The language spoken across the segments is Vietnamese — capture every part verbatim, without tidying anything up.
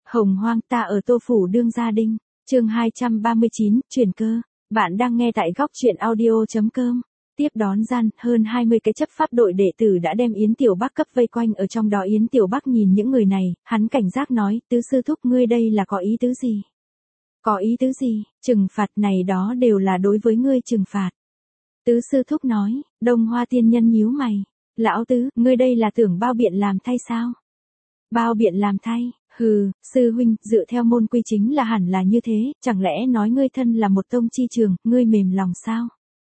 Hồng hoang ta ở Tô Phủ đương gia đinh, chương hai trăm ba mươi chín, chuyển cơ. Bạn đang nghe tại góc truyện audio.com. Tiếp đón gian, hơn hai mươi cái chấp pháp đội đệ tử đã đem Yến Tiểu Bắc cấp vây quanh ở trong đó. Yến Tiểu Bắc nhìn những người này, hắn cảnh giác nói, tứ sư thúc ngươi đây là có ý tứ gì? Có ý tứ gì? Trừng phạt này đó đều là đối với ngươi trừng phạt. Tứ sư thúc nói, Đông Hoa tiên nhân nhíu mày. Lão tứ, ngươi đây là tưởng bao biện làm thay sao? Bao biện làm thay? Hừ, sư huynh, dựa theo môn quy chính là hẳn là như thế, chẳng lẽ nói ngươi thân là một tông chi trường, ngươi mềm lòng sao?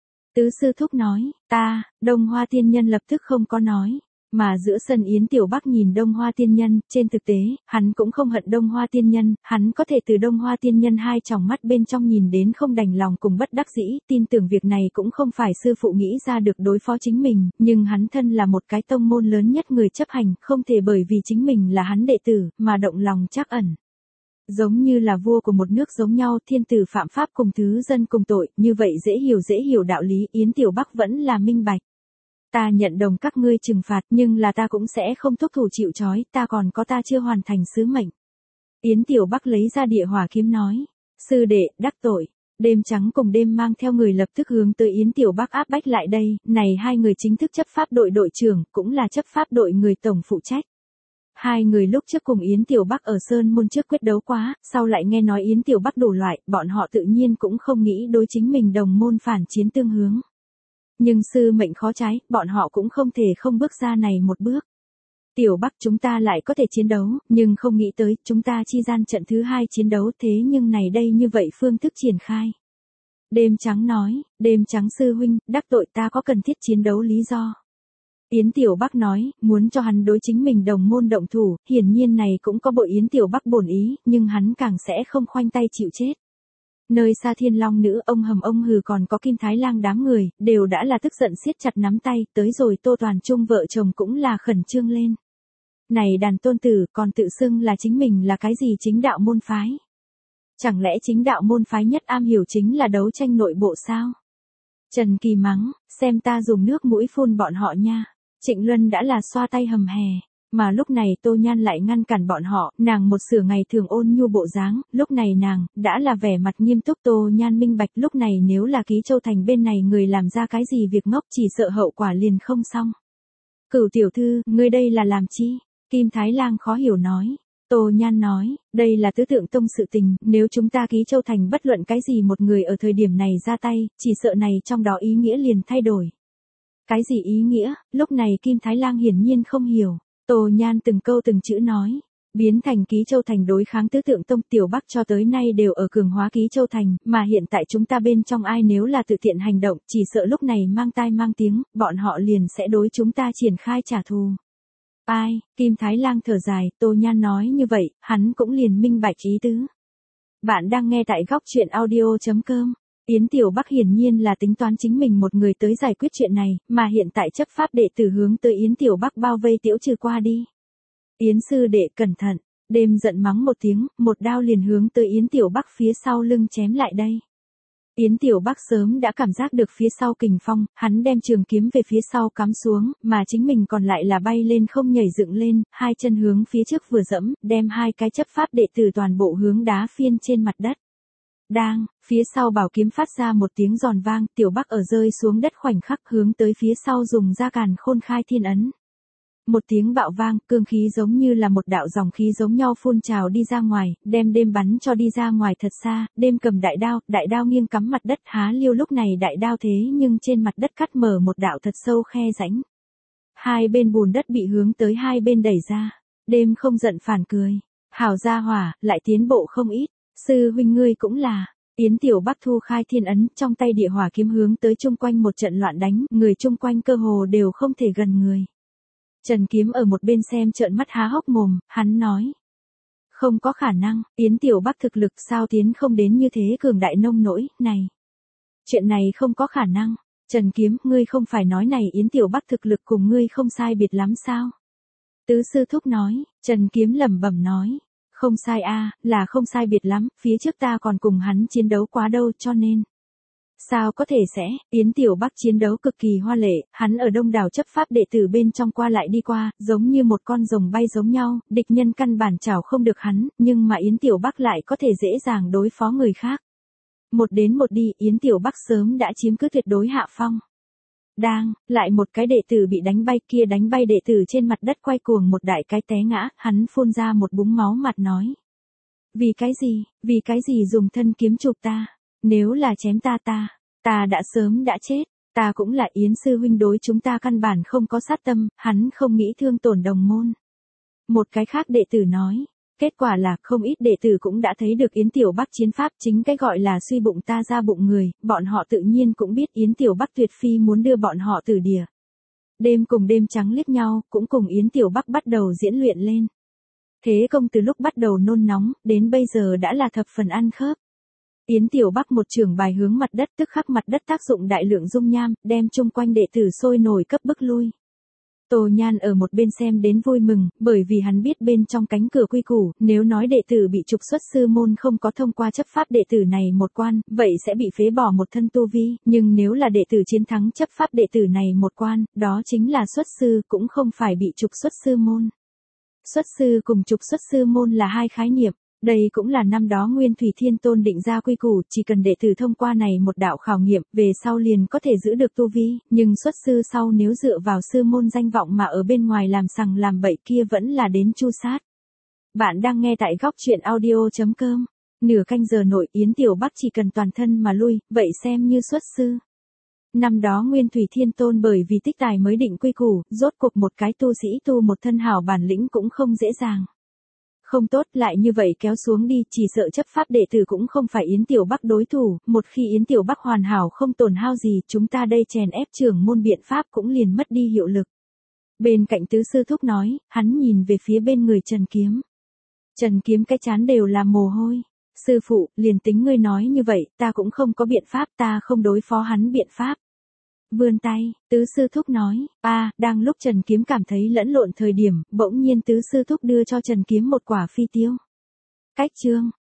Tứ sư thúc nói, ta, Đông Hoa tiên nhân lập tức không có nói. Mà giữa sân Yến Tiểu Bắc nhìn Đông Hoa tiên nhân, trên thực tế, hắn cũng không hận Đông Hoa tiên nhân, hắn có thể từ Đông Hoa tiên nhân hai tròng mắt bên trong nhìn đến không đành lòng cùng bất đắc dĩ, tin tưởng việc này cũng không phải sư phụ nghĩ ra được đối phó chính mình, nhưng hắn thân là một cái tông môn lớn nhất người chấp hành, không thể bởi vì chính mình là hắn đệ tử, mà động lòng trắc ẩn. Giống như là vua của một nước giống nhau, thiên tử phạm pháp cùng thứ dân cùng tội, như vậy dễ hiểu dễ hiểu đạo lý, Yến Tiểu Bắc vẫn là minh bạch. Ta nhận đồng các ngươi trừng phạt, nhưng là ta cũng sẽ không thúc thủ chịu trói, ta còn có ta chưa hoàn thành sứ mệnh. Yến Tiểu Bắc lấy ra địa hỏa kiếm nói, sư đệ, đắc tội. Đêm trắng cùng đêm mang theo người lập tức hướng tới Yến Tiểu Bắc áp bách lại đây, này hai người chính thức chấp pháp đội đội trưởng, cũng là chấp pháp đội người tổng phụ trách. Hai người lúc trước cùng Yến Tiểu Bắc ở Sơn Môn trước quyết đấu quá, sau lại nghe nói Yến Tiểu Bắc đổ loại, bọn họ tự nhiên cũng không nghĩ đối chính mình đồng môn phản chiến tương hướng. Nhưng sư mệnh khó trái, bọn họ cũng không thể không bước ra này một bước. Tiểu Bắc chúng ta lại có thể chiến đấu, nhưng không nghĩ tới, chúng ta chi gian trận thứ hai chiến đấu thế nhưng này đây như vậy phương thức triển khai. Đêm trắng nói, đêm trắng sư huynh, đắc tội ta có cần thiết chiến đấu lý do. Yến Tiểu Bắc nói, muốn cho hắn đối chính mình đồng môn động thủ, hiển nhiên này cũng có bội Yến Tiểu Bắc bổn ý, nhưng hắn càng sẽ không khoanh tay chịu chết. Nơi xa Thiên Long nữ, ông hầm ông hừ còn có Kim Thái Lang đám người, đều đã là tức giận siết chặt nắm tay, tới rồi Tô Toàn Trung vợ chồng cũng là khẩn trương lên. Này đàn tôn tử, còn tự xưng là chính mình là cái gì chính đạo môn phái? Chẳng lẽ chính đạo môn phái nhất am hiểu chính là đấu tranh nội bộ sao? Trần Kỳ mắng, xem ta dùng nước mũi phun bọn họ nha. Trịnh Luân đã là xoa tay hầm hè. Mà lúc này Tô Nhan lại ngăn cản bọn họ, nàng một sửa ngày thường ôn nhu bộ dáng, lúc này nàng, đã là vẻ mặt nghiêm túc. Tô Nhan minh bạch lúc này nếu là Ký Châu Thành bên này người làm ra cái gì việc ngốc chỉ sợ hậu quả liền không xong. Cửu tiểu thư, ngươi đây là làm chi? Kim Thái Lang khó hiểu nói. Tô Nhan nói, đây là tứ tượng tông sự tình, nếu chúng ta Ký Châu Thành bất luận cái gì một người ở thời điểm này ra tay, chỉ sợ này trong đó ý nghĩa liền thay đổi. Cái gì ý nghĩa? Lúc này Kim Thái Lang hiển nhiên không hiểu. Tô Nhan từng câu từng chữ nói, biến thành Ký Châu Thành đối kháng tứ tượng tông. Tiểu Bắc cho tới nay đều ở cường hóa Ký Châu Thành, mà hiện tại chúng ta bên trong ai nếu là tự tiện hành động, chỉ sợ lúc này mang tai mang tiếng, bọn họ liền sẽ đối chúng ta triển khai trả thù. Ai? Kim Thái Lang thở dài, Tô Nhan nói như vậy, hắn cũng liền minh bạch ý tứ. Bạn đang nghe tại góc truyện audio.com. Yến Tiểu Bắc hiển nhiên là tính toán chính mình một người tới giải quyết chuyện này, mà hiện tại chấp pháp đệ tử hướng tới Yến Tiểu Bắc bao vây tiễu trừ qua đi. Yến sư đệ cẩn thận, đêm giận mắng một tiếng, một đao liền hướng tới Yến Tiểu Bắc phía sau lưng chém lại đây. Yến Tiểu Bắc sớm đã cảm giác được phía sau kình phong, hắn đem trường kiếm về phía sau cắm xuống, mà chính mình còn lại là bay lên không nhảy dựng lên, hai chân hướng phía trước vừa dẫm, đem hai cái chấp pháp đệ tử toàn bộ hướng đá phiên trên mặt đất. Đang, phía sau bảo kiếm phát ra một tiếng giòn vang, Tiểu Bắc ở rơi xuống đất khoảnh khắc hướng tới phía sau dùng ra càn khôn khai thiên ấn. Một tiếng bạo vang, cương khí giống như là một đạo dòng khí giống nhau phun trào đi ra ngoài, đem đêm bắn cho đi ra ngoài thật xa, đêm cầm đại đao, đại đao nghiêng cắm mặt đất há liêu lúc này đại đao thế nhưng trên mặt đất cắt mở một đạo thật sâu khe rãnh. Hai bên bùn đất bị hướng tới hai bên đẩy ra, đêm không giận phản cười, hảo gia hỏa, lại tiến bộ không ít. Sư huynh ngươi cũng là. Yến Tiểu Bắc thu khai thiên ấn, trong tay địa hỏa kiếm hướng tới chung quanh một trận loạn đánh, người chung quanh cơ hồ đều không thể gần người. Trần Kiếm ở một bên xem trợn mắt há hốc mồm, hắn nói. Không có khả năng, Yến Tiểu Bắc thực lực sao tiến không đến như thế cường đại nông nỗi, này. Chuyện này không có khả năng. Trần Kiếm, ngươi không phải nói này Yến Tiểu Bắc thực lực cùng ngươi không sai biệt lắm sao? Tứ sư thúc nói, Trần Kiếm lẩm bẩm nói. Không sai a, à, là không sai biệt lắm, phía trước ta còn cùng hắn chiến đấu quá đâu cho nên. Sao có thể sẽ, Yến Tiểu Bắc chiến đấu cực kỳ hoa lệ, hắn ở đông đảo chấp pháp đệ tử bên trong qua lại đi qua, giống như một con rồng bay giống nhau, địch nhân căn bản chảo không được hắn, nhưng mà Yến Tiểu Bắc lại có thể dễ dàng đối phó người khác. Một đến một đi, Yến Tiểu Bắc sớm đã chiếm cứ tuyệt đối hạ phong. Đang, lại một cái đệ tử bị đánh bay, kia đánh bay đệ tử trên mặt đất quay cuồng một đại cái té ngã, hắn phun ra một búng máu mặt nói. Vì cái gì, vì cái gì dùng thân kiếm chụp ta? Nếu là chém ta ta, ta đã sớm đã chết, ta cũng là Yến sư huynh đối chúng ta căn bản không có sát tâm, hắn không nghĩ thương tổn đồng môn. Một cái khác đệ tử nói, kết quả là không ít đệ tử cũng đã thấy được Yến Tiểu Bắc chiến pháp, chính cái gọi là suy bụng ta ra bụng người, bọn họ tự nhiên cũng biết Yến Tiểu Bắc tuyệt phi muốn đưa bọn họ tử địa. Đêm cùng đêm trắng liếc nhau, cũng cùng Yến Tiểu Bắc bắt đầu diễn luyện lên. Thế công từ lúc bắt đầu nôn nóng, đến bây giờ đã là thập phần ăn khớp. Yến Tiểu Bắc một trường bài hướng mặt đất, tức khắc mặt đất tác dụng đại lượng dung nham, đem chung quanh đệ tử sôi nổi cấp bức lui. Tô Nhan ở một bên xem đến vui mừng, bởi vì hắn biết bên trong cánh cửa quy củ, nếu nói đệ tử bị trục xuất sư môn không có thông qua chấp pháp đệ tử này một quan, vậy sẽ bị phế bỏ một thân tu vi, nhưng nếu là đệ tử chiến thắng chấp pháp đệ tử này một quan, đó chính là xuất sư, cũng không phải bị trục xuất sư môn. Xuất sư cùng trục xuất sư môn là hai khái niệm. Đây cũng là năm đó Nguyên Thủy Thiên Tôn định ra quy củ, chỉ cần đệ tử thông qua này một đạo khảo nghiệm, về sau liền có thể giữ được tu vi, nhưng xuất sư sau nếu dựa vào sư môn danh vọng mà ở bên ngoài làm sằng làm bậy kia vẫn là đến chu sát. Bạn đang nghe tại góc truyện audio chấm com. Nửa canh giờ nội Yến Tiểu Bắc chỉ cần toàn thân mà lui, vậy xem như xuất sư. Năm đó Nguyên Thủy Thiên Tôn bởi vì tích tài mới định quy củ, rốt cuộc một cái tu sĩ tu một thân hảo bản lĩnh cũng không dễ dàng. Không tốt, lại như vậy kéo xuống đi, chỉ sợ chấp pháp đệ tử cũng không phải Yến Tiểu Bắc đối thủ, một khi Yến Tiểu Bắc hoàn hảo không tổn hao gì, chúng ta đây chèn ép trưởng môn biện pháp cũng liền mất đi hiệu lực. Bên cạnh tứ sư thúc nói, hắn nhìn về phía bên người Trần Kiếm. Trần Kiếm cái chán đều là mồ hôi. Sư phụ, liền tính ngươi nói như vậy, ta cũng không có biện pháp, ta không đối phó hắn biện pháp. Vươn tay, tứ sư thúc nói, a à, đang lúc Trần Kiếm cảm thấy lẫn lộn thời điểm, bỗng nhiên tứ sư thúc đưa cho Trần Kiếm một quả phi tiêu. Cách chương,